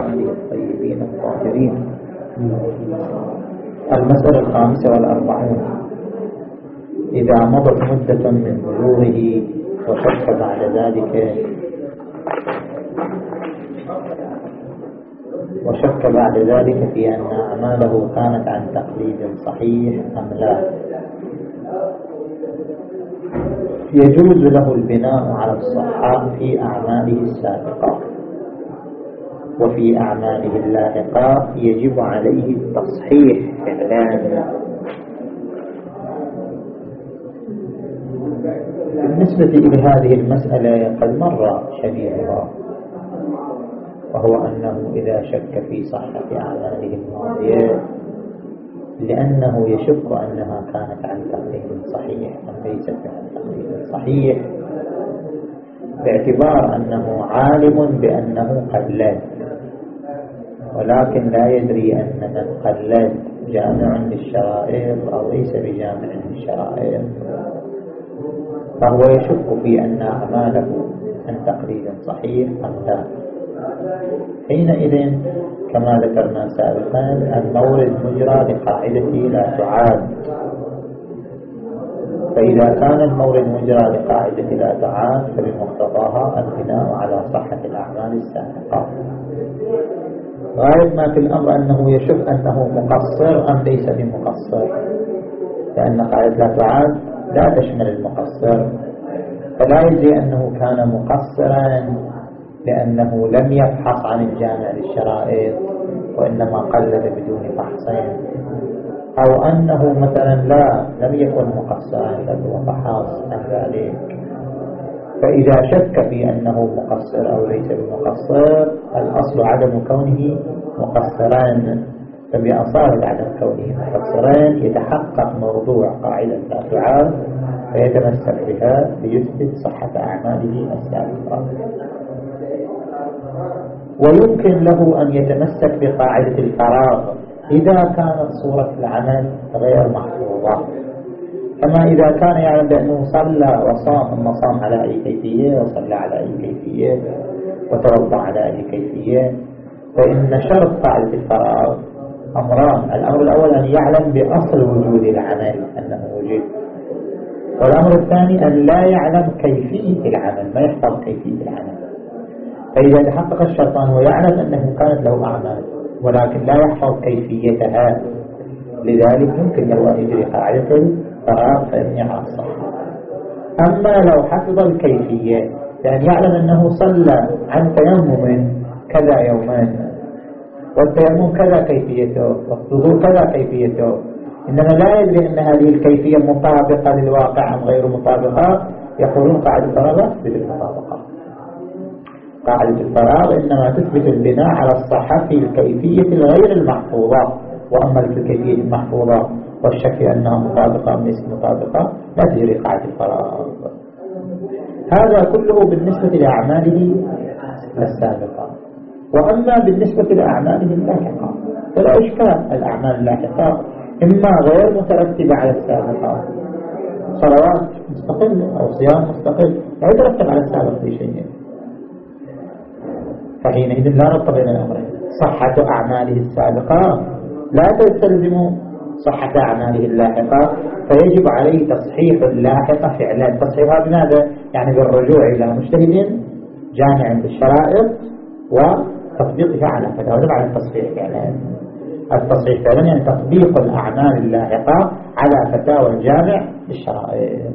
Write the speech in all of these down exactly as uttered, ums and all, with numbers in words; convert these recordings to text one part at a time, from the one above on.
آله الطيبين الطاهرين. المسألة الخامسة والأربعون: إذا مضت مدة من بلوغه وشك بعد ذلك وشك بعد ذلك في أن أعماله كانت عن تقليد صحيح أم لا، يجوز له البناء على الصحة في أعماله السابقة، وفي أعماله اللاحقة يجب عليه التصحيح فعلا. بالنسبة إلى هذه المسألة قد مر شبيهها، وهو أنه إذا شك في صحة أعماله الماضية لأنه يشك أنها كانت عن تقليد صحيح أم ليست عن تقليد صحيح، باعتبار أنه عالم بأنه قلد، ولكن لا يدري أن من قلد جامع للشرائط أو ليس بجامع للشرائط، فهو يشك في أن أعماله عن تقليد صحيح أم لا. حينئذ كما ذكرنا سابقا المورد مجرى لقاعدة لا تعاد، فإذا كان المورد مجرى لقاعدة لا تعاد فبمقتضاها البناء على صحة الأعمال السابقة. غاية ما في الأمر أنه يشك أنه مقصر أم ليس بمقصر، لأن قاعدة لا تعاد لا تشمل المقصر، فلا يجري أنه كان مقصرا لأنه لم يفحص عن الجامع للشرائط وإنما قلد بدون فحصين، أو أنه مثلا لا لم يكن مقصرا بل هو فحص عن ذلك. فإذا شك في أنه مقصر أو ليس بمقصر الأصل عدم كونه مقصران، فبأصالة عدم كونه مقصران يتحقق موضوع قاعدة لا تعاد فيتمسك بها ليثبت صحة أعماله السابقة. ويمكن له أن يتمسك بقاعدة الفراغ إذا كانت صورة العمل غير محفوظة، كما إذا كان يعلم بأنه صلى وصام ثم صام على أي كيفية وصلى على أي كيفية وتوضأ على أي كيفية، فإن شرط قاعدة الفراغ أمران: الأمر الأول أن يعلم بأصل وجود العمل أنه وجد، والأمر الثاني أن لا يعلم كيفية العمل، ما يحفظ كيفية العمل. فإذا تحقق الشرطان ويعلم أنه كانت له أعمال ولكن لا يحفظ كيفيتها، لذلك يمكن له أن يجري قاعدة الفراغ فإني على الصحة. أما لو حفظ الكيفية لأن يعلم أنه صلى عن تيمم كذا يوما والتيمم كذا كيفيته والوضوء كذا كيفيته، إنما لا يدري أن هذه الكيفية مطابقة للواقع أم غير مطابقة، يقولون قاعدة الفراغ تثبت المطابقة. قاعدة الفراغ إنما تثبت البناء على الصحة في الكيفية الغير المحفوظة، وأما في الكيفية المحفوظة والشك أنها مطابقة أم ليست مطابقة لا تجري قاعدة الفراغ. هذا كله بالنسبة لأعماله السابقة. وأما بالنسبة لأعماله اللاحقة فلا إشكال، الأعمال اللاحقة إما غير مترتبة على السابقة، صلوات مستقلة أو صيام مستقل لا يترتب على السابق في شيء، فحينئذ لا ربط بين الأمرين. صحة أعماله السابقة لا تستلزم صحة أعماله اللاحقة، فيجب عليه تصحيح اللاحقة فعلا. تصحيحها بماذا؟ يعني بالرجوع إلى مجتهد جامع بالشرائط وتطبيقها على فتاوى على التصحيح فعلا. التصحيح فعلا يعني تطبيق الأعمال اللاحقة على فتاوى الجامع بالشرائط.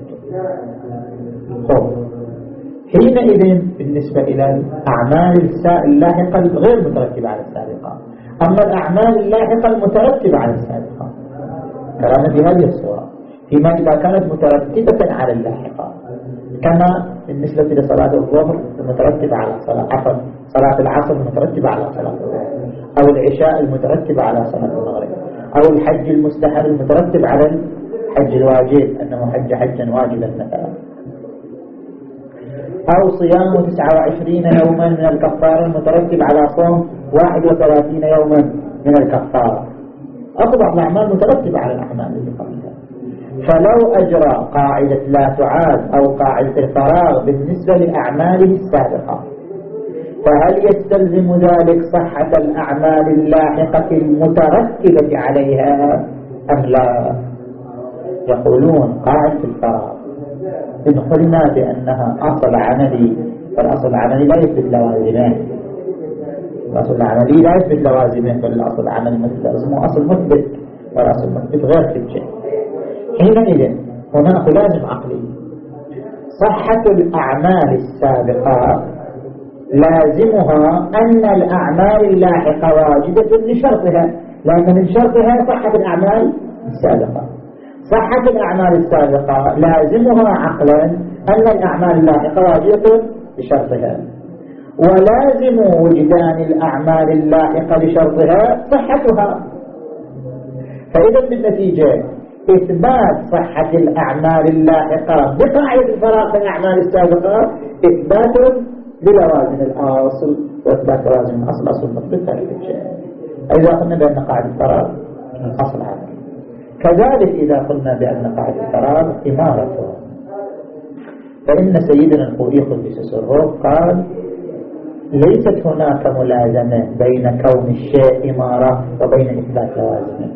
خب حينئذ بالنسبة إلى الأعمال اللاحقة الغير مترتبة على السابقة، أما الأعمال اللاحقة المترتبة على السابقة كلامنا في هذه الصورة، فيما إذا كانت مترتبة على اللاحقة، كما بالنسبة لصلاة الظهر المترتبة على صلاة عفوا صلاة العصر المترتبة على صلاة الظهر، أو العشاء المترتبة على صلاة المغرب، أو الحج المستحب المترتب على الحج الواجب أنه حج حجا واجبا مثلا، أو صيام تسعة وعشرين يوما من الكفارة المترتب على صوم واحد وثلاثين يوما من الكفارة. أقبع الأعمال مترتبة على الأعمال اللي قبلها. فلو أجرى قاعدة لا تعاد أو قاعدة الفراغ بالنسبة لأعماله السابقة فهل يستلزم ذلك صحة الأعمال اللاحقة المترتبة عليها أم لا؟ يقولون قاعدة الفراغ إن قلنا بأنها أصل عملي، فالأصل العملي لا يثبت لوازمه، الأصل العملي لا يثبت لوازمه، بل الأصل العملي مثل اسمه أصل مثبت، والأصل مثبت غير حجة. حينئذ هناك لازم عقلي. صحة الأعمال السابقة لازمها أن الأعمال اللاحقة واجبة لشرطها، لأن من شرطها صحة الأعمال السابقة. صحة الأعمال السابقة لازمها عقلا أن الأعمال اللاحقة واجبة لشرطها، ولازم وجدان الأعمال اللاحقة لشرطها صحتها. فإذا بالنتيجة إثبات صحة الأعمال اللاحقة بقاعدة الفراغ في الأعمال السابقة إثبات بلوازم الأصل، وإثبات لوازم الأصل أصل مثبت للشيء. إذا قلنا بأن قاعدة الفراغ أصل عملي، كذلك إذا قلنا بأن قاعدة الفراغ إمارته، فإن سيدنا الخوئي قدس سره قال ليست هناك ملازمة بين كون الشيء إمارة وبين إثبات لوازمه.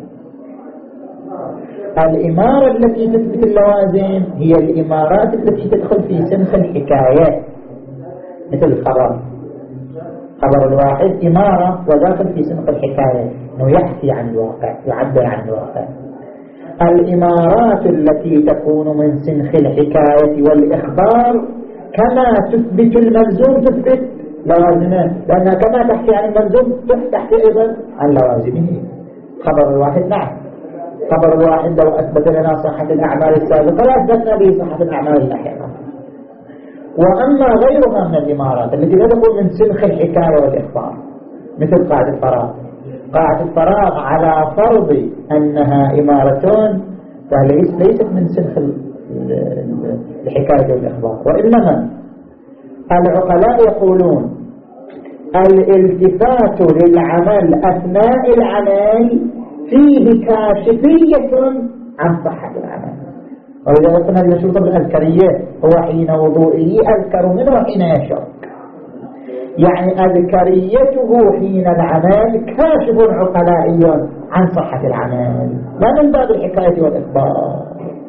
الإمارة التي تثبت اللوازم هي الإمارات التي تدخل في سنخ الحكايات، مثل الخبر. خبر الواحد إمارة وداخل في سنخ الحكاية، أنه يحكي عن الواقع، يعبر عن الواقع. الإمارات التي تكون من سنخ الحكاية والإخبار كما تثبت الملزوم تثبت لوازمه، لأنها كما تحكي عن الملزوم تحكي أيضا عن لوازمه. خبر الواحد نعم، خبر الواحد لو أثبت لنا صحة الأعمال السابقة لا أثبتنا به صحة الأعمال اللاحقة. وأما غيرها من الإمارات التي لا تكون من سنخ الحكاية والإخبار مثل قاعدة الفراغ، قاعدة الفراغ على فرض أنها إمارة فليست من سنخ الحكاية والإخبار، وإنما العقلاء يقولون الالتفات للعمل أثناء العمل فيه كاشفية عن صحة العمل. وإذا قلنا المشروط بالأذكرية هو حين وضوئه أذكر منه حين يشرب، يعني أذكريته حين العمل كاشف عقلائي عن صحة العمل، لا من باب الحكاية والإخبار.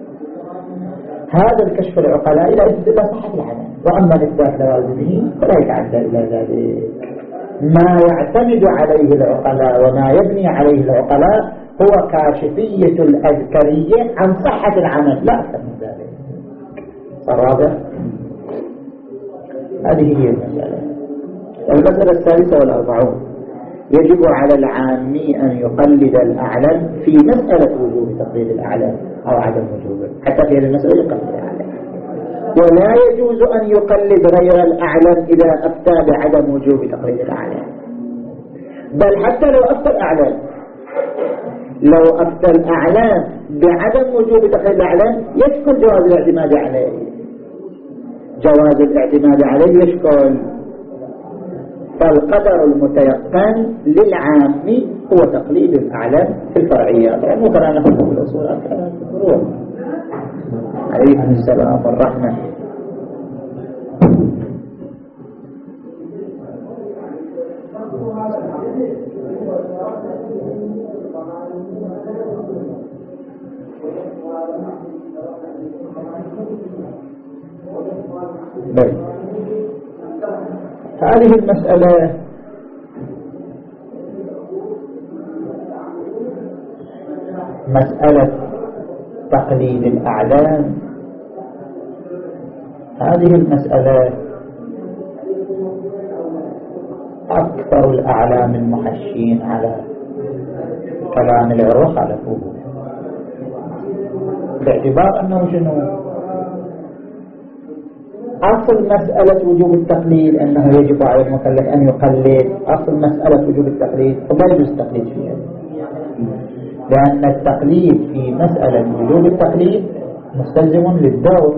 هذا الكشف العقلائي لا يثبت إلا صحة العمل، وأما الإثبات لوازمه فلا يتعدى إلى ذلك. ما يعتمد عليه العقلاء وما يبني عليه العقلاء هو كاشفية الأذكرية عن صحة العمل، لا أكثر من ذلك. الرابع هذه هي المسألة. المسألة الثالثة والأربعون يجب على العامي أن يقلد الأعلم في مسألة وجوب تقليد الأعلم أو عدم وجوبه، حتى في هذه المسألة يقلد الأعلم، ولا يجوز أن يقلد غير الأعلم إذا أفتى بعدم وجوب تقليد الأعلم. بل حتى لو أفتى الأعلم لو أفتى الأعلام بعدم وجوب تقليد الأعلام يشكل جواز الاعتماد عليه، جواز الاعتماد عليه يشكل. فالقدر المتيقن للعام هو تقليد الأعلام في الفرعيات، يعني كنا نحن في الأصول أكثر في الفروع. عليكم السلام والرحمة. بل هذه المسألة مسألة تقليد الأعلام، هذه المسألة أكثر الأعلام المحشين على كلام العروة خالفوه، باعتبار أنه شنو أصل مسألة وجوب التقليد أنه يجب على المكلف أن يقلد. أصل مسألة وجوب التقليد ولا يجوز التقليد فيها، لأن التقليد في مسألة وجوب التقليد مستلزم للدور،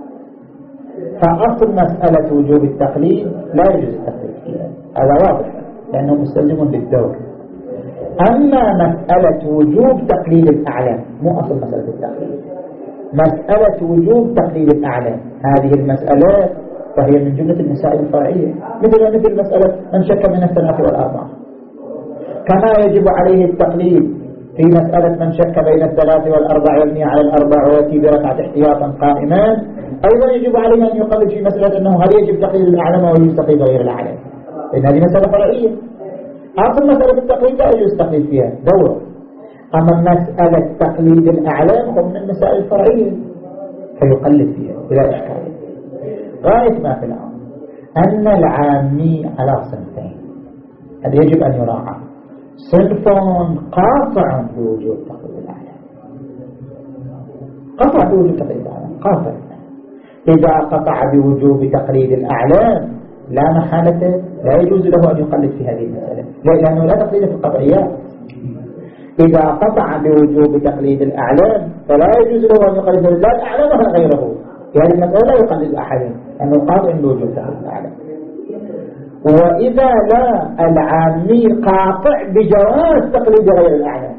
فأصل مسألة وجوب التقليد لا يجوز التقليد فيها، هذا واضح لأنه مستلزم للدور. أما مسألة وجوب تقليد الأعلام مو أصل مسألة التقليد، مسألة وجوب تقليد الأعلام هذه المسألة فهي من جملة المسائل الفرعية، مثل مثل مسألة من شك من الثلاث والأربعة، كما يجب عليه التقليد في مسألة من شك بين الثلاث والأربع يبني على الأربع ويأتي بركعة احتياطا قائما، أيضا يجب عليه أن يقلد في مسألة أنه هل يجب تقليد الأعلم أو يجب تقليد غير الأعلم، لأن هذه مسألة فرعية. أصل مسألة التقليد لا يجوز التقليد فيها دورة، أما مسألة تقليد الأعلام هو من المسائل الفرعية فيقلد فيها بلا إشكال. غاية ما في الأمر أن العامي على صنفين، هذا يجب أن يراعى. صنف قاطع بوجود تقليد الأعلام، قطع بوجود تقليد الأعلام قاطع. إذا قطع بوجوب تقليد الأعلام لا محالة لا يجوز له أن يقلد في هذه المسألة، لأنه لا تقليد في القطعيات. إذا قطع بوجوب تقليد الأعلام فلا يجوز له أن يقلد لا الأعلام ولا غيره في هذه المسألة، لا يقلد أحد لأنه قاطع بوجوب تقليد الأعلام. وإذا لا العامي قاطع بجواز تقليد غير الأعلام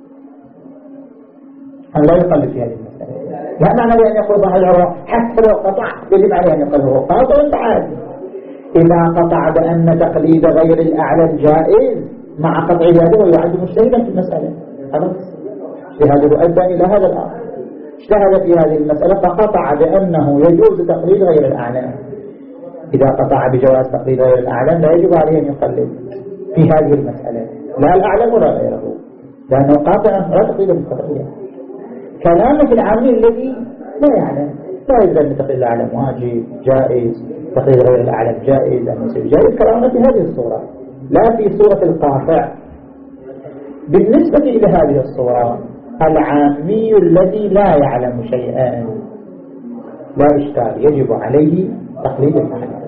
أن لا يقلد في هذه المسألة، لا معنى بأن يقول صاحب العروة حتى لو قطع يجب عليه أن يقلد، هو قاطع بعد. إذا قطع بأن تقليد غير الأعلام جائز مع قطع هذا ويعد مجتهدا في المسألة، خلاص اجتهاده أدى إلى هذا الأمر، اجتهد في هذه المسألة فقطع بأنه يجوز تقليد غير الأعلام. إذا قطع بجواز تقليد غير الأعلام لا يجب عليه أن يقلد في هذه المسألة لا الأعلام ولا غيره، لأنه قاطع لا تقليد بالقطعية. كلامك العامي الذي لا يعلم لا يجب أن تقليد الأعلام واجب جائز، تقليد غير الأعلام جائز أن يصير جائز، كلامنا في هذه الصورة لا في صورة القاطع. بالنسبة إلى هذه الصورة العامي الذي لا يعلم شيئا لا إشكال يجب عليه تقليد الأعلام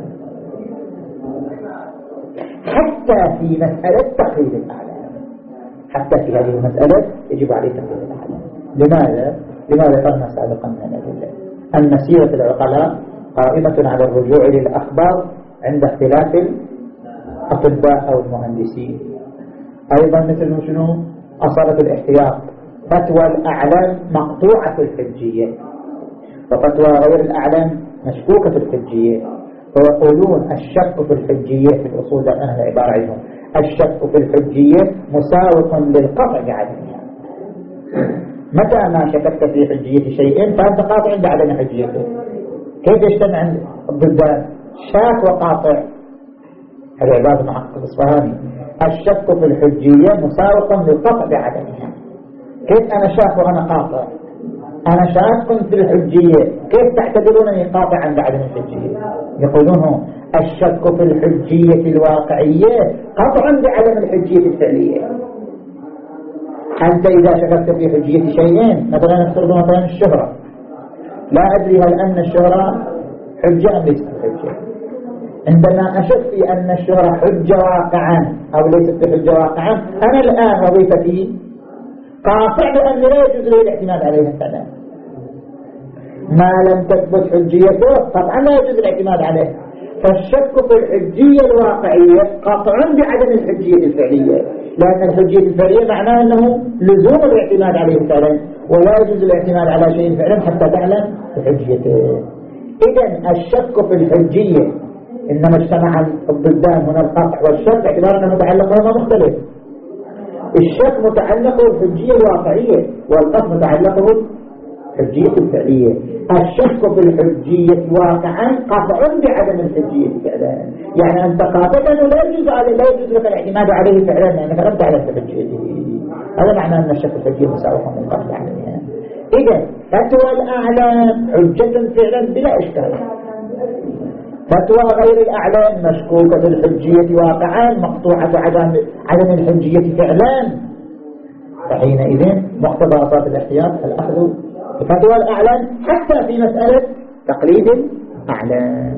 حتى في مسألة تقليد الأعلام، حتى في هذه المسألة يجب عليه تقليد الأعلام. لماذا؟ لماذا قلنا سابقا من الأدلة أن سيرة العقلاء قائمة على الرجوع للأخبار عند اختلاف الأطباء أو المهندسين. أيضا مثل شنو أصالة الاحتياط، فتوى الأعلام مقطوعة الحجية وفتوى غير الأعلام مشكوكة الحجية، ويقولون الشك في الحجية في الأصول ده أهل العبارة عنهم الشك في الحجية مساوق للقطع بعدمها. متى ما شككت في حجية شيء فأنت قاطع عند عدم حجيته. كيف يجتمع ضدان شاك وقاطع؟ هذا عبارة محقق الإصفهاني، الشك في الحجية مساوق للقطع بعدمها. كيف أنا شاك وأنا قاطع؟ أنا شاك في الحجية، كيف تعتبرونني قاطع عند عدم الحجية؟ يقولون الشك في الحجية الواقعية قطع بعدم الحجية الفعلية. أنت إذا شككت في حجية شيئين، مثلا نفترض مثلا الشهرة، لا أدري هل أن الشهرة حجة أم ليست حجة. عندما أشك في أن الشهرة حجة واقعا أو ليست حجة واقعا، أنا الآن وظيفتي قاطع بأن لا يجوز لي الاعتماد عليها فعلا. ما لم تثبت حجيته طبعا لا يجوز الاعتماد عليه. فالشك في الحجية الواقعية قاطع بعدم الحجية الفعلية، لأن الحجية الفعلية معناه أنه لزوم الاعتماد عليه فعلا، ولا يجوز الاعتماد على شيء فعلا حتى تعلم حجيته. إذن الشك في الحجية إنما اجتمع الضدان هنا القطع والشك باعتبار أنه متعلق هنا مختلف. الشك متعلق بالحجية الواقعية والقطع متعلق بالحجية الفعلية. الشك في الحجية واقعا قطع بعدم الحجية فعلا، يعني أنت قاطع أنه لا يجوز عليه لا يجوز لك الاعتماد عليه فعلا لأنك لم تعلم حجيته. هذا معنى أن الشك في الحجية مساواه من قطع عنها. إذا فتوى الأعلام حجة فعلا بلا إشكال، فتوى غير الأعلام مشكوكة الحجية واقعا مقطوعة عدم عدم الحجية فعلا، فحينئذ مقتضى أصالة الاحتياط الأخذ بفتوى الأعلام حتى في مسألة تقليد الأعلام.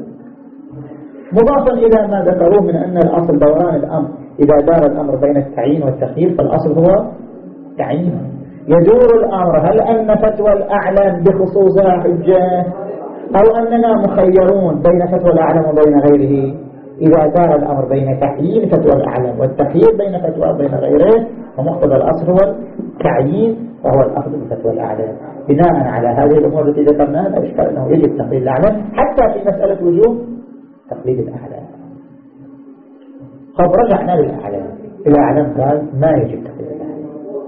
مضافا إلى ما ذكروه من أن الأصل دوران الأمر، إذا دار الأمر بين التعيين والتخيير فالأصل هو تعيين. يدور الأمر هل أن فتوى الأعلام بخصوصها حجة أو أننا مخيرون بين فتوى الأعلام وبين غيره. إذا دار الأمر بين تحيين فتوى الأعلام والتخيير بين فتوى وبين غيره فمقتضى الأصل هو التعيين وهو الأخذ بفتوى الأعلام. بناء على هذه الأمور التي ذكرناها لا إشكال أنه يجب تقليد الأعلام حتى في مسألة وجوب تقليد الأعلام. خب رجعنا للأعلام، الأعلام قال ما يجب تقليد الأعلام.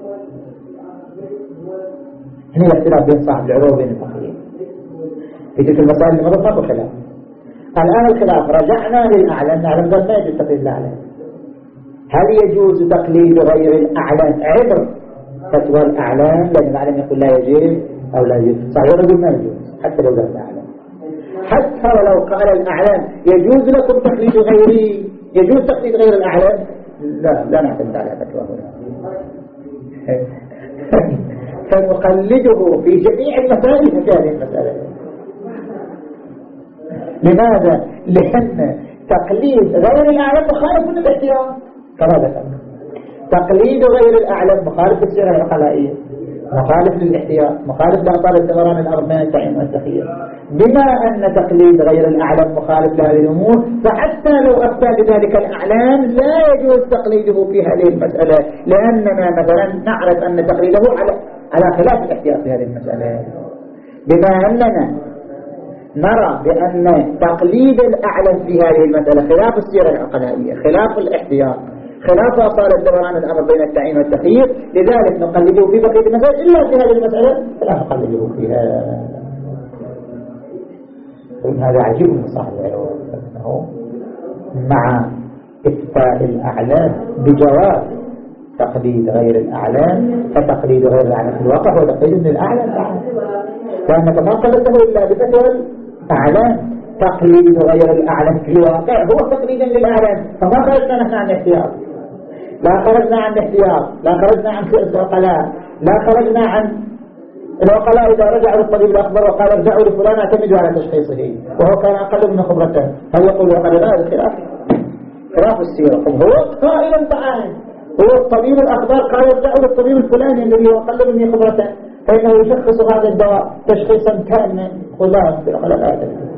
هنا الاختلاف بين صاحب العروة وبين الفقيه في تلك المسائل اللي مضت ماكو خلاف. الآن الخلاف رجعنا للأعلام، الأعلام قال ما يجب تقليد الأعلام. هل يجوز تقليد غير الأعلام عبر فتوى الأعلام؟ لأن الأعلام يقول لا يجب أو لا يجوز، صحيح يقول ما يجوز حتى لو قال الأعلام. حتى ولو قال الأعلام يجوز لكم تقليد غيري، يجوز تقليد غير الأعلام، لا لا نعتمد على فتوى هنا. فنقلده في جميع المسائل في هذه المسألة. لماذا؟ لأن تقليد غير الأعلام مخالف للاحتياط كما ذكرنا. تقليد غير الأعلام مخالف للسيرة العقلائية، مخالف للاحتياط، مخالف لأطال الدوران الأرض من التعيين والتخيير. بما أن تقليد غير الأعلام مخالف لهذه الأمور، فحتى لو أفتى بذلك الأعلام لا يجوز تقليده في هذه المسألة، لأننا مثلا نعرف أن تقليده على على خلاف الاحتياط في هذه المسألة. بما أننا نرى بأن تقليد الأعلام في هذه المسألة خلاف السيرة العقلائية، خلاف الاحتياط، خلاف أصال الدوران الأمر بين التعيين والتخيير، لذلك نقلده في بقية المسائل إلا في هذه المسألة فلا نقلده فيها. هذا عجيب من صاحب العلوم أنه مع إفتاء الأعلام بجواز تقليد غير الأعلام، فتقليد غير الأعلام في الواقع هو تقليد من الأعلام فعلا، لأنك ما قلدته إلا بفتوى الأعلام. تقليد غير الأعلام في الواقع هو تقليد للأعلام، فما خرجنا نحن عن الاحتياط، لا خرجنا عن الاحتياط، لا خرجنا عن سيرة العقلاء، لا خرجنا عن العقلاء إذا رجعوا للطبيب الأخبر وقال ارجعوا لفلان اعتمدوا على تشخيصه وهو كان أقل من خبرته، هل يقول وقال لا؟ هذا خلاف خلاف السيرة. هو قائلا تعالى هو الطبيب الأخبار قال ارجعوا للطبيب الفلاني الذي هو أقل من خبرته فإنه يشخص هذا الدواء تشخيصا كاملا، قل لا يقول لا لا.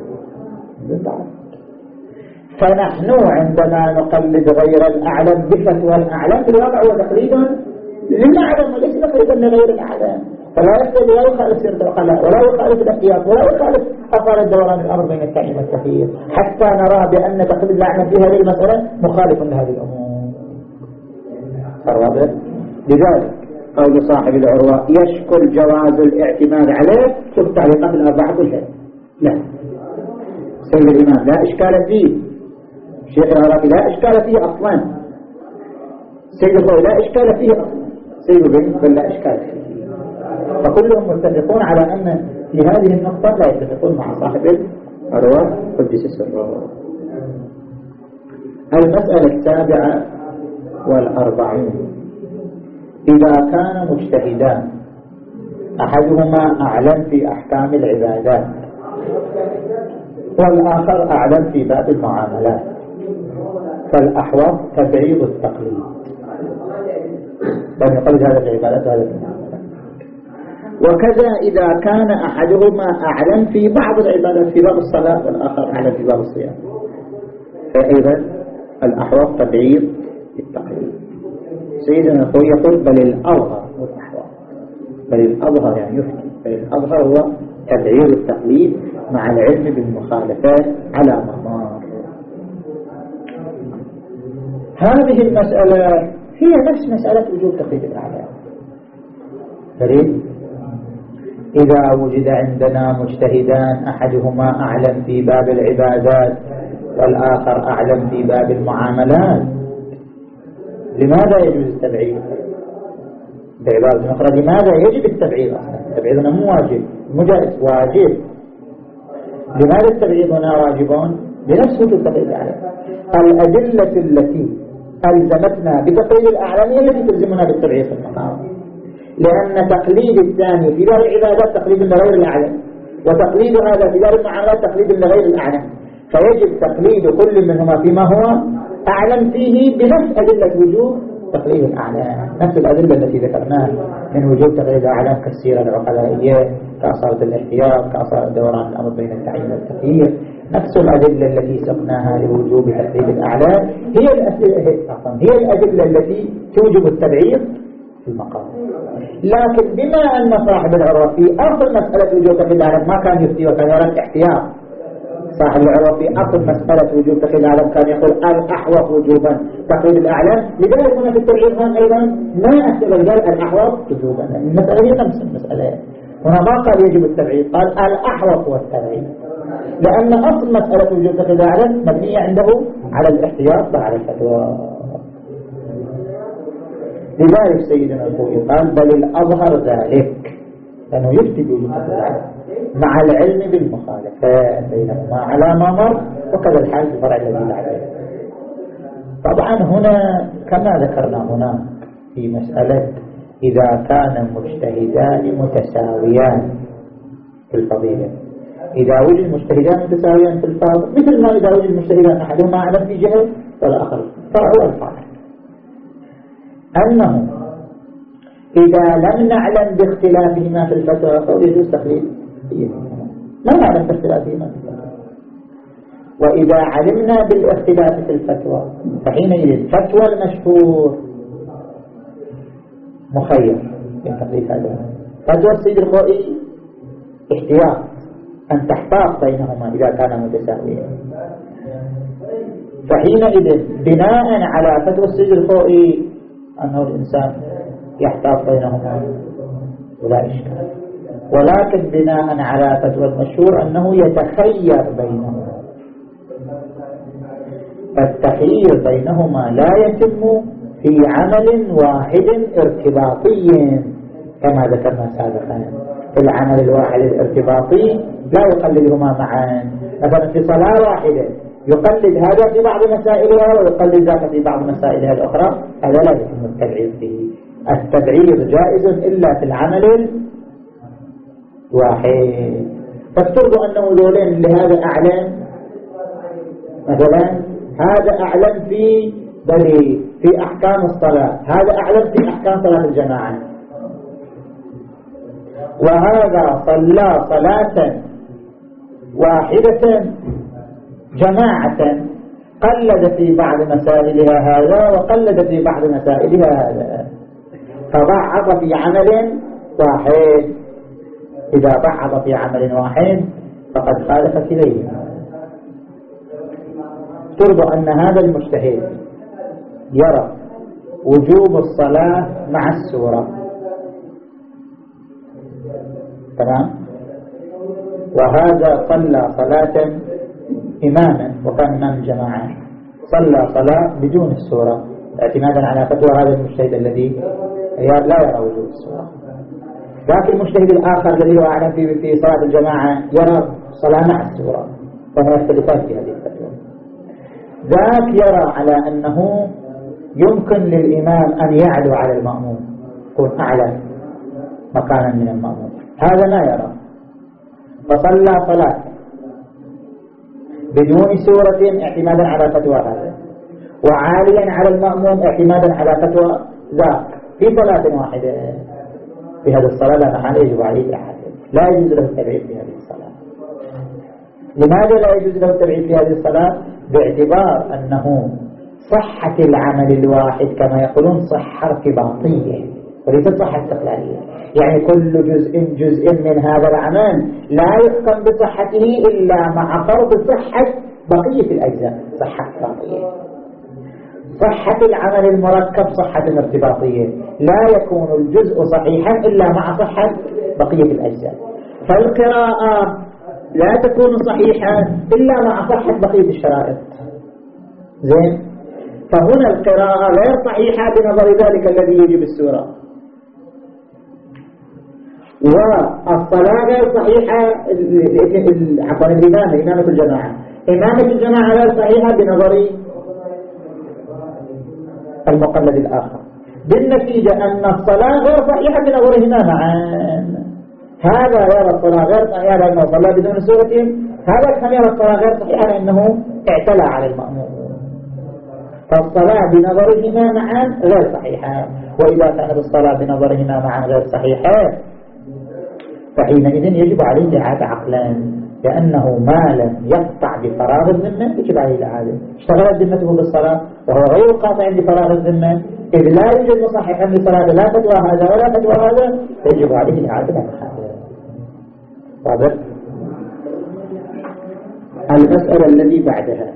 فنحن عندما نقلد غير الأعلام بفتوى الأعلام في الواقع هو تقليد للأعلام وليس تقليدا لغير الأعلام، فلا يستطيع لا يخالف سيرة العقلاء ولا يخالف الاحتياط ولا يخالف أثار الدوران الأمر بين التعيين والتخيير، حتى نرى بأن تقليد الأعلام في هذه المسألة مخالف لهذه الأمور. الرابع لذلك قول صاحب العروة يشكل جواز الاعتماد عليه. شوف التعليقات الأربعة كلها لا سيد الإمام لا إشكال فيه، الشيخ العراقي لا إشكال فيه أصلا، سيد الخوي لا إشكال فيه أصلا، سيد البن لا إشكال فيه. فكلهم متفقون على أن في هذه النقطة لا يتفقون مع صاحب العروة قدس سره. المسألة السابعة والأربعين إذا كان مجتهدان أحدهما أعلم في أحكام العبادات والآخر أعلم في باب المعاملات، فالأحوط تبعيض التقليد، لأن يقلد هذا في العبادات وهذا في المعاملات. وكذا إذا كان أحدهما أعلم في بعض العبادات في باب الصلاة والآخر أعلم في باب الصيام، فأيضا الأحوط تبعيض التقليد. سيدنا الخوي يقول بل الأظهر والأحوط، بل الأظهر يعني يفتي، بل الأظهر هو تبعيض التقليد مع العلم بالمخالفات على مضمار. هذه المسألة هي نفس مسألة وجوب تقليد الأعلام. فريد إذا وجد عندنا مجتهدان أحدهما أعلم في باب العبادات والآخر أعلم في باب المعاملات، لماذا يجوز التبعيض؟ بعبارة أخرى لماذا يجب التبعيض؟ التبعيض هنا مو واجب مجاز، واجب. لماذا التبعيض هنا واجبون؟ بنفس وجود تقليد الأعلام. الأدلة التي ألزمتنا بتقليد الأعلام هي التي تلزمنا بالتبعيض في المقام، لأن تقليد الثاني في دار العبادات تقليد لغير الأعلام، وتقليد هذا في دار المعاملات تقليد لغير الأعلام، فيجب تقليد كل منهما فيما هو أعلم فيه بنفس أدلة وجود تقليد الأعلام، نفس الأدلة التي ذكرناها من وجود تقليد الأعلام كالسيرة العقلائية، كأصالة الاحتياط، كأصالة دوران الأمر بين التعيين والتخيير، نفس الأدلة التي سقناها لوجوب تقليد الأعلام هي الأدلة هي الأدلة التي توجب التبعيض المقام. لكن بما أن صاحب العروة في أصل مسألة وجوب تقييد العلم ما كان يفتي وكان يرى الاحتياط، صاحب العروة في أصل مسألة وجوب تقييد العلم كان يقول الأحوط وجوبا تقييد الأعلام. لذلك هنا في التبعيض أيضا ما أكتب الجال الأحوط وجوبا، المسألة هي نفس المسألة. هنا ما قال يجب التبعيض، قال الأحوط هو التبعيض، لأن أصل مسألة وجوب تقييد العلم مبنية عنده على الاحتياط وعلى الفتوى. لذلك سيدنا الخوي قال بل الأظهر ذلك، لأنه يفتي بوجوب تقييد العلم مع العلم بالمخالفة بينهما على ما مر، وكذا الحال في الفرع الذي بعده. طبعا هنا كما ذكرنا هنا في مسألة إذا كان مجتهدان متساويان في الفضيلة، إذا وجد مجتهدان متساويان في الفضل مثل ما إذا وجد مجتهدان أحدهما أعلم في جهة والآخر، فهو الفرق أنه إذا لم نعلم باختلافهما في الفتوى فهو يجوز تقليد ما نعلم باختلافهما في الفتوى، وإذا علمنا بالاختلاف في الفتوى فحينئذ فتوى المشهور مخير من تقليد هذا. فتوى السيد الخوئي احتياط أن تحتاط بينهما إذا كانا متساويين، فحينئذ بناء على فتوى السيد الخوئي أنه الإنسان يحتاط بينهما ولا إشكال، ولكن بناء على فتوى المشهور أنه يتخير بينهما، فالتخيير بينهما لا يتم في عمل واحد ارتباطي كما ذكرنا سابقا. في العمل الواحد الارتباطي لا يقلدهما معا، مثلا في صلاة واحدة يقلد هذا في بعض مسائلها ويقلد ذاك في بعض مسائلها الأخرى، هذا لا يتم التبعيض فيه. التبعيض جائز إلا في العمل الواحد. فافترضوا أنه ذولين لهذا أعلم، مثلا هذا أعلم في بل في أحكام الصلاة، هذا أعلم في أحكام صلاة الجماعة، وهذا صلى صلاة واحدة جماعة قلد في بعض مسائلها هذا وقلد في بعض مسائلها هذا، فبعض في عمل واحد. إذا بعض في عمل واحد فقد خالف كليهما. ترضى أن هذا المجتهد يرى وجوب الصلاة مع السورة، تمام، وهذا صلى صلاة إماما وكان إمام الجماعة، صلى صلاة بدون السورة اعتمادا على فتوى هذا المجتهد الذي لا يرى وجوب السورة. لكن المجتهد الآخر الذي هو أعلم في في صلاة الجماعة يرى صلاة مع السورة، فهو يختلفان في هذه الفتوى. ذاك يرى على أنه يمكن للإمام أن يعلو على المأموم، يكون أعلى مكانا من المأموم، هذا لا يرى، فصلى صلاة بدون سورة اعتمادا على فتوى هذا، وعاليا على المأموم اعتمادا على فتوى ذاك في صلاة واحدة. في هذه الصلاة لا محال يجب عليه أحد، لا يجوز له التبعيد في هذه الصلاة. لماذا لا يجوز له التبعيد في هذه الصلاة؟ باعتبار أنه صحة العمل الواحد كما يقولون صحة ارتباطية وليست صحة استقلالية، يعني كل جزء جزء من هذا العمل لا يحكم بصحته إلا مع فرض صحة بقية الأجزاء، صحة ارتباطية. صحة العمل المركب صحة ارتباطية، لا يكون الجزء صحيحا إلا مع صحة بقية الأجزاء. فالقراءة لا تكون صحيحة إلا مع صحة بقية الشرائط. زين، فهنا القراءة غير صحيحة بنظر ذلك الذي يجب السورة، والصلاة غير صحيحة، عفوا الإمامة إمامة الجماعة إمامة الجماعة غير صحيحة بنظر المقلد الآخر. بالنتيجة أن الصلاة غير صحيحة بنظرهما معا. هذا يرى الصلاة غير صحيحة لأنه صلى بدون سورة، هذا كان يرى الصلاة غير صحيحة لأنه اعتلى على المأموم. فالصلاة بنظرهما معا غير صحيحة، وإذا كانت الصلاة بنظرهما معا غير صحيحة فحينئذ يجب عليه إعادة عقلا لأنه ما لم يقطع بفراغ الذمة يجب عليه الإعادة. اشتغلت ذمته بالصلاة وهو غير قاطع بفراغ الذمة، إذ لا يوجد مصححا لصلاة، لا فتوى هذا ولا فتوى هذا، يجب عليه الإعادة بعد هذا. واضح؟ المسألة التي بعدها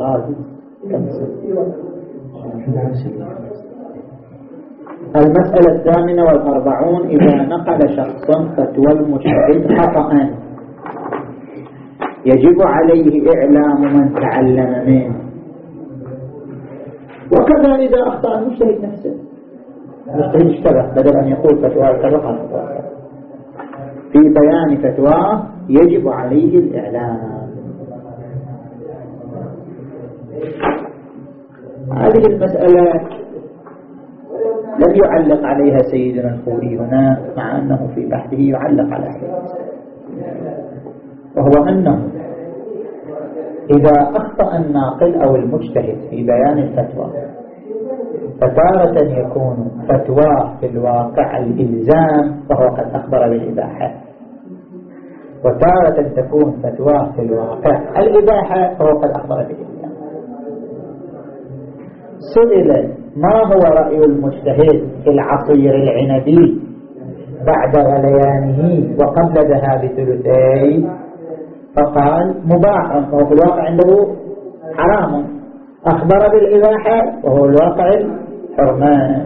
المسألة الثامنة والأربعون: إذا نقل شخص فتوى المجتهد خطأ يجب عليه إعلام من تعلم منه. وكذا إذا أخطأ المجتهد نفسه، المجتهد اشتبه، بدل أن يقول فتوى كذا قال في بيان فتواه يجب عليه الإعلام. هذه المسألة لم يعلق عليها سيدنا الخوئي هنا، مع أنه في بحثه يعلق على هذا، وهو أنه إذا أخطأ الناقل أو المجتهد في بيان الفتوى فتارة يكون فتوى في الواقع الإلزام وهو قد أخبر بالإباحة، وتارة تكون فتوى في الواقع الإباحة وهو قد أخبر بالإلزام. سئل: ما هو رأي المجتهد في العصير العنبي بعد غليانه وقبل ذهاب ثلثيه؟ فقال: مباح، وهو في الواقع عنده حرام، أخبر بالإباحة وهو الواقع الحرمان.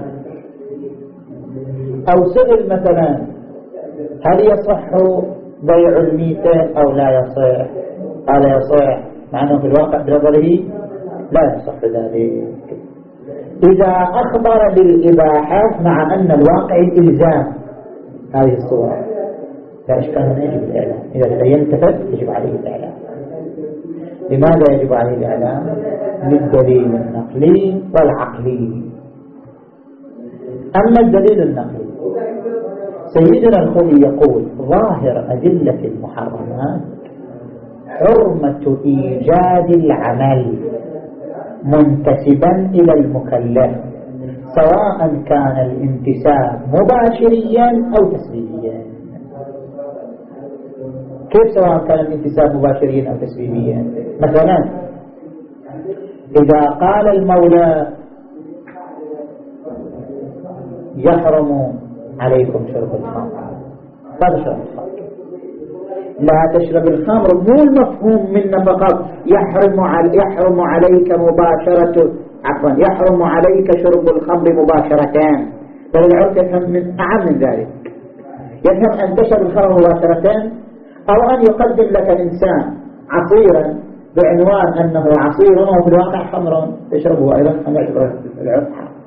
أو سئل مثلا: هل يصح بيع الميتة أو لا يصح؟ قال: يصح، مع أنه في الواقع بنظره لا يصح ذلك. إذا أخبر بالإباحة مع أن الواقع الإلزام، هذه الصورة لا إشكال هنا يجب الإعلام. إذا تبين كفر يجب عليه الإعلام. لماذا يجب عليه الإعلام؟ للدليل النقلي والعقلي. أما الدليل النقلي، سيدنا الخوئي يقول: ظاهر أدلة المحرمات حرمة إيجاد العمل منتسبا إلى المكلف، سواء كان الانتساب مباشريا أو تسبيبيا. كيف سواء كان الانتساب مباشريا أو تسبيبيا؟ مثلا إذا قال المولى: يحرم عليكم شرب الخمر، لا تشرب الخمر، لا تشرب الخمر مو المفهوم منه فقط يحرم علي يحرم عليك مباشرة عفوا يحرم عليك شرب الخمر مباشرتان، بل العرف يفهم من أعم من ذلك، يفهم أن تشرب الخمر مباشرتان، أو أن يقدم لك الإنسان عصيرا بعنوان أنه عصير وفي الواقع خمر تشربه أيضا، أن يعتبر العرف.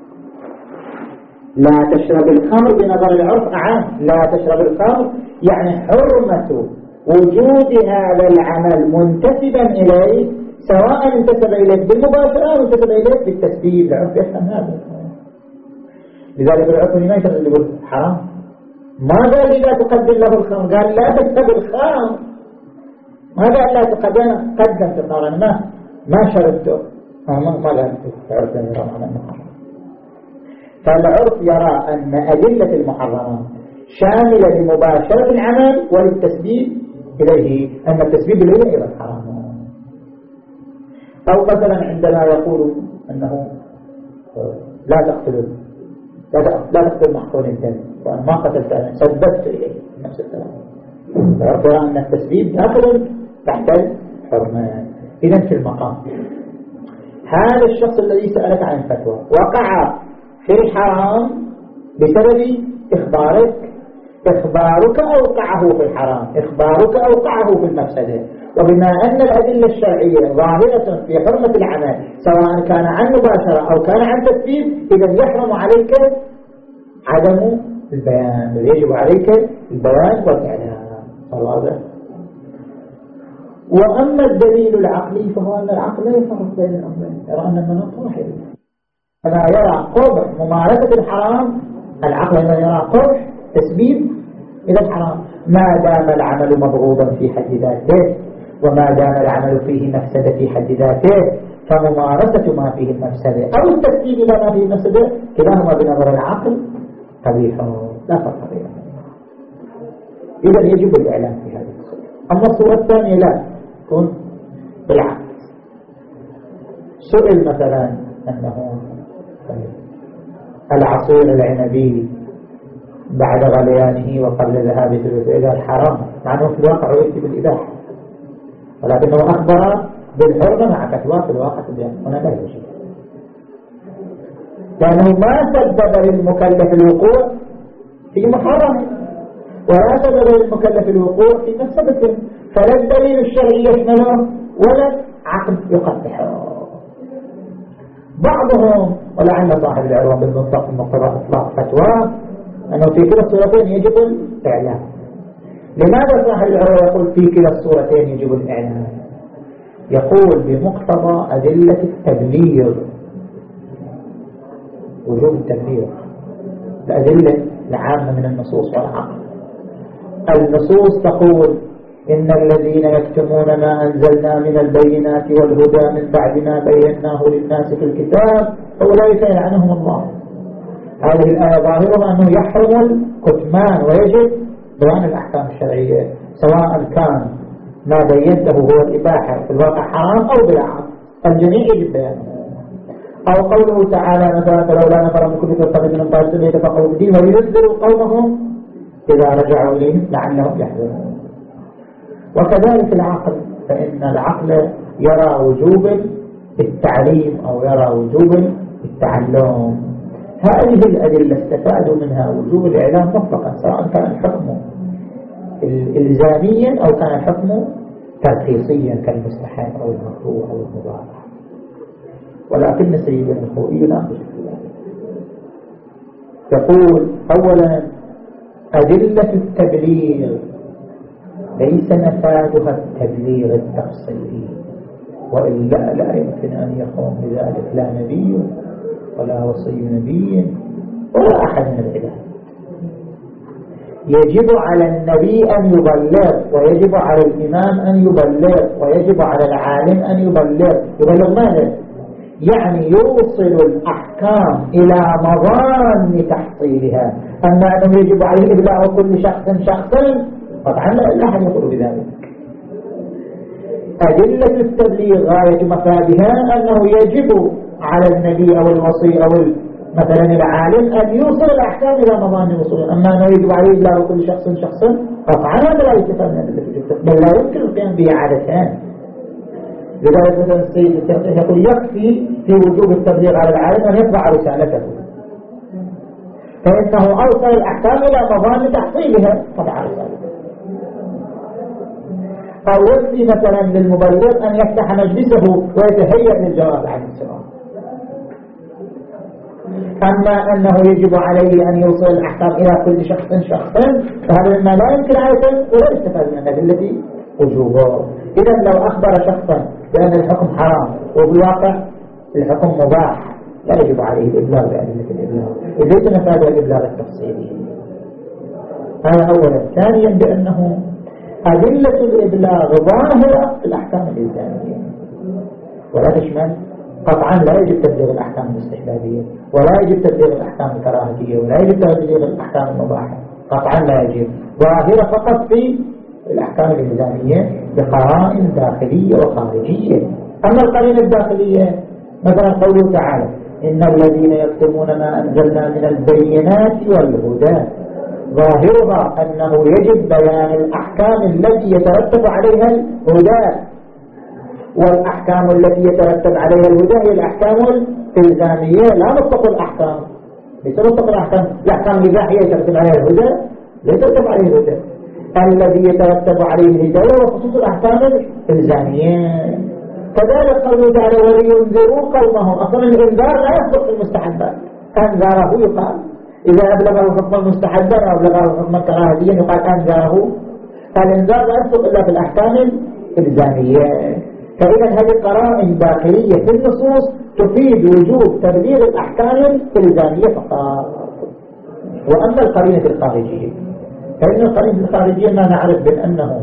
لا تشرب الخمر بنظر العرف أعم، لا تشرب الخمر يعني حرمة وجود هذا العمل منتسبا إليه، سواء انتسب إليه بالمباشرة أو انتسب إليه بالتسبيب. العرف يفهم هذا. لذلك العرف ما يشرب اللي يقول حرام، ما قال لا تقدم له الخمر، قال لا تشرب الخمر. ما قال لا تقدم قدم في الخمر، أنا ما ما شربته، ما قال العرف يرى على المحرم. فالعرف يرى أن أدلة المحرمات شاملة لمباشرة العمل وللتسبيب إليه، أن التسبيب إليه أيضا حرام. أو مثلا عندما يقول أنه لا تقتل لا تقتل محقون الدم، وأن ما قتلت أنا سببت إليه، نفس الكلام. العرف يرى أن التسبيب داخل تحت الحرمان. إذن في المقام هذا الشخص الذي سألك عن الفتوى وقع في الحرام بسبب إخبارك، إخبارك أوقعه في الحرام، إخبارك أوقعه في المفسدة. وبما أن الأدلة الشرعية ظاهرة في حرمة العمل سواء كان عن مباشرة أو كان عن تسبيب، إذا يحرم عليك عدم البيان، يجب عليك البيان والإعلام. واضح؟ وأما الدليل العقلي فهو أن العقل لا يفرق بين الأمرين، يرى أن المناط واحد، فلا يرى قبح ممارسة الحرام، العقل لا يرى قبح تسبيب إلى الحرام، ما دام العمل مبغوضا في حد ذاته، وما دام العمل فيه مفسدة في حد ذاته، فممارسة ما فيه المفسدة أو التسبيب إلى ما فيه المفسدة كلاهما بنظر العقل قبيح، لا فرق بينهما. إذا يجب الإعلام في هذه الصورة. أما الصورة الثانية لا، تكون بالعكس. سئل مثلا أنه العصير العنبي بعد غليانه وقبل ذهاب ثلث إلى الحرام، مع أنه في الواقع يأتي بالإباحة، ولكنه أخبر بالحرمة مع فتوى في الواقع هنا لا يوجد، لأنه ما سبب للمكلف الوقوع في محرم ولا سبب للمكلف الوقوع في مفسدته، فلا الدليل الشرعي يشمله ولا عقل يقبحه. بعضهم ولعل صاحب العروة بالمنطق المقتضى إطلاق فتوى أنه في كلا الصورتين يجب الإعلام. لماذا صاحب العروة يقول في كلا الصورتين يجب الإعلام؟ يقول بمقتضى أدلة التبليغ، وجوب التبليغ، الأدلة العامة من النصوص والعقل. النصوص تقول إن الذين يكتمون ما أنزلنا من البينات والهدى من بعد ما بيناه للناس في الكتاب أولئك يلعنهم الله. هذه الآية ظاهرها أنه يحرم الكتمان ويجب بيان الأحكام الشرعية، سواء كان ما بينته هو الإباحة في الواقع حرام أو بالعكس، الجميع يجب بيانه. أو قوله تعالى مثلا فلولا نفر من كل فرقة منهم طائفة يتفقهوا في الدين ولينذروا قومهم إذا رجعوا إليهم لعلهم يحذرون. وكذلك العقل، فإن العقل يرى وجوب التعليم أو يرى وجوب التعلم. هذه الأدلة استفادوا منها وجوب الإعلام مطلقا، سواء كان الحكم إلزاميا أو كان الحكم ترخيصيا كالمستحب أو المكروه أو المباح. ولكن سيدنا الخوئي يناقش في ذلك، يقول أولا أدلة التبليغ ليس مفادها التبليغ التفصيلي، وإلا لا يمكن أن يقوم بذلك لا نبي ولا وصي نبي ولا أحد من العباد. يجب على النبي أن يبلغ، ويجب على الإمام أن يبلغ، ويجب على العالم أن يبلغ. يبلغ ماذا؟ يعني يوصل الأحكام إلى مظان تحصيلها. أما أنه يجب عليه إبلاغ كل شخص شخصا طبعا لا أحد يقول بذلك. أدلة التبليغ غاية مفادها أنه يجب على النبي أو الوصي أو مثلا العالم أن يوصل الأحكام إلى مظان وصولها. أما أنه يجب عليه إبلاغ كل شخص شخصا طبعا هذا لا يتفهم من أدلة التبليغ، بل لا يمكن القيام به عادتان. لذلك مثلا السيد التقي يقول يكفي في وجوب التبليغ على العالم أن يتبع رسالته، فإنه أوصل الأحكام إلى مظان تحصيلها طبعا رسالته. أو يكفي مثلا للمبلغ أن يفتح مجلسه ويتهيأ للجواب عن السؤال. أما أنه يجب عليه أن يوصل الأحكام إلى كل شخص شخصا فهذا مما لا يمكن عادة ولا يستفاد من الأدلة وجوبه. إذا لو أخبر شخصا بأن الحكم حرام وبالواقع الحكم مباح لا يجب عليه الإبلاغ بأدلة الإبلاغ، ليس مفاد الإبلاغ التفصيلي. هذا أولا. ثانيا بأنه أدلة الإبلاغ ظاهرة في الأحكام الإلزامية ولا تشمل قطعا لا يجب تبليغ الأحكام الاستحبابية ولا يجب تبليغ الأحكام الكراهية ولا يجب تبليغ الأحكام المباحة، قطعا لا يجب، ظاهرة فقط في الأحكام الإلزامية بقرائن داخلية وخارجية. أما القرينة الداخلية مثلا قوله تعالى إن الذين يكتمون ما أنزلنا من البينات والهدى، ظاهرها أنه يجب بيان الأحكام التي يترتب عليها الهدى، والأحكام التي يترتب عليها الهدى هي الأحكام الإلزامية لا مطلق الأحكام. ليس مطلق الأحكام، الأحكام الإباحية يترتب عليها الهدى لا يترتب عليه الهدى، الذي يترتب عليه الهداية وخصوص الأحكام الإلزامية. كذلك قوله تعالى ولينذروا قومهم، أصلا الإنذار لا يصدق في المستحبات، أنذاره يقال إذا أبلغه حكم المستحبا أو أبلغه حكم كراهيا يقال أنذاره. فالإنذار لا يصدق إلا في الأحكام الإلزامية. فإذا هذه قرائن داخلية في النصوص تفيد وجوب تبليغ الأحكام الإلزامية فقط. وأما القرينة الخارجية فإن القرينة الخارجية ما نعرف بأنه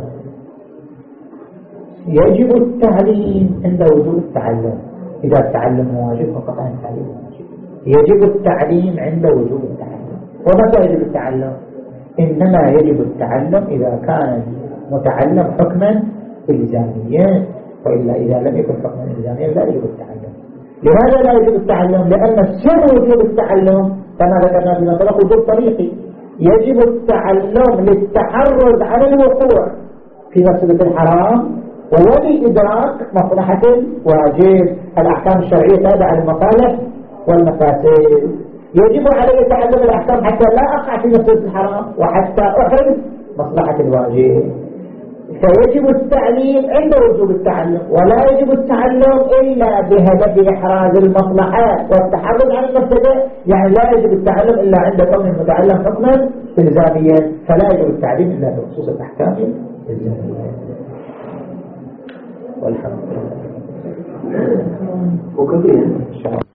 يجب التعليم عند وجوب التعلم. إذا التعلم واجب فقطعا التعليم واجب. يجب التعليم عند وجوب التعلم. ومتى يجب التعلم؟ إنما يجب التعلم إذا كان متعلم حكما إلزاميا، وإلا إذا لم يكن حكما إلزاميا لا يجب التعلم. لماذا لا يجب التعلم؟ لأن سر وجوب التعلم كما ذكرنا في مسألة وجوب طريقي، يجب التعلم للتحرز على الوقوع في مسألة الحرام ولإدراك مصلحة الواجب. الأحكام الشرعية تابعة للمصالح والمفاسد، يجب علي تعلم الأحكام حتى لا أقع في مسألة الحرام وحتى أحرز مصلحة الواجب. فيجب التعليم عند وجوب التعلم، ولا يجب التعلم إلا بهدف إحراز المصلحات والتحرز عن المفسدة. يعني لا يجب التعلم إلا عند كون المتعلم حكما إلزاميا، فلا يجب التعليم إلا بخصوص الأحكام الإلزامية. والحمد لله.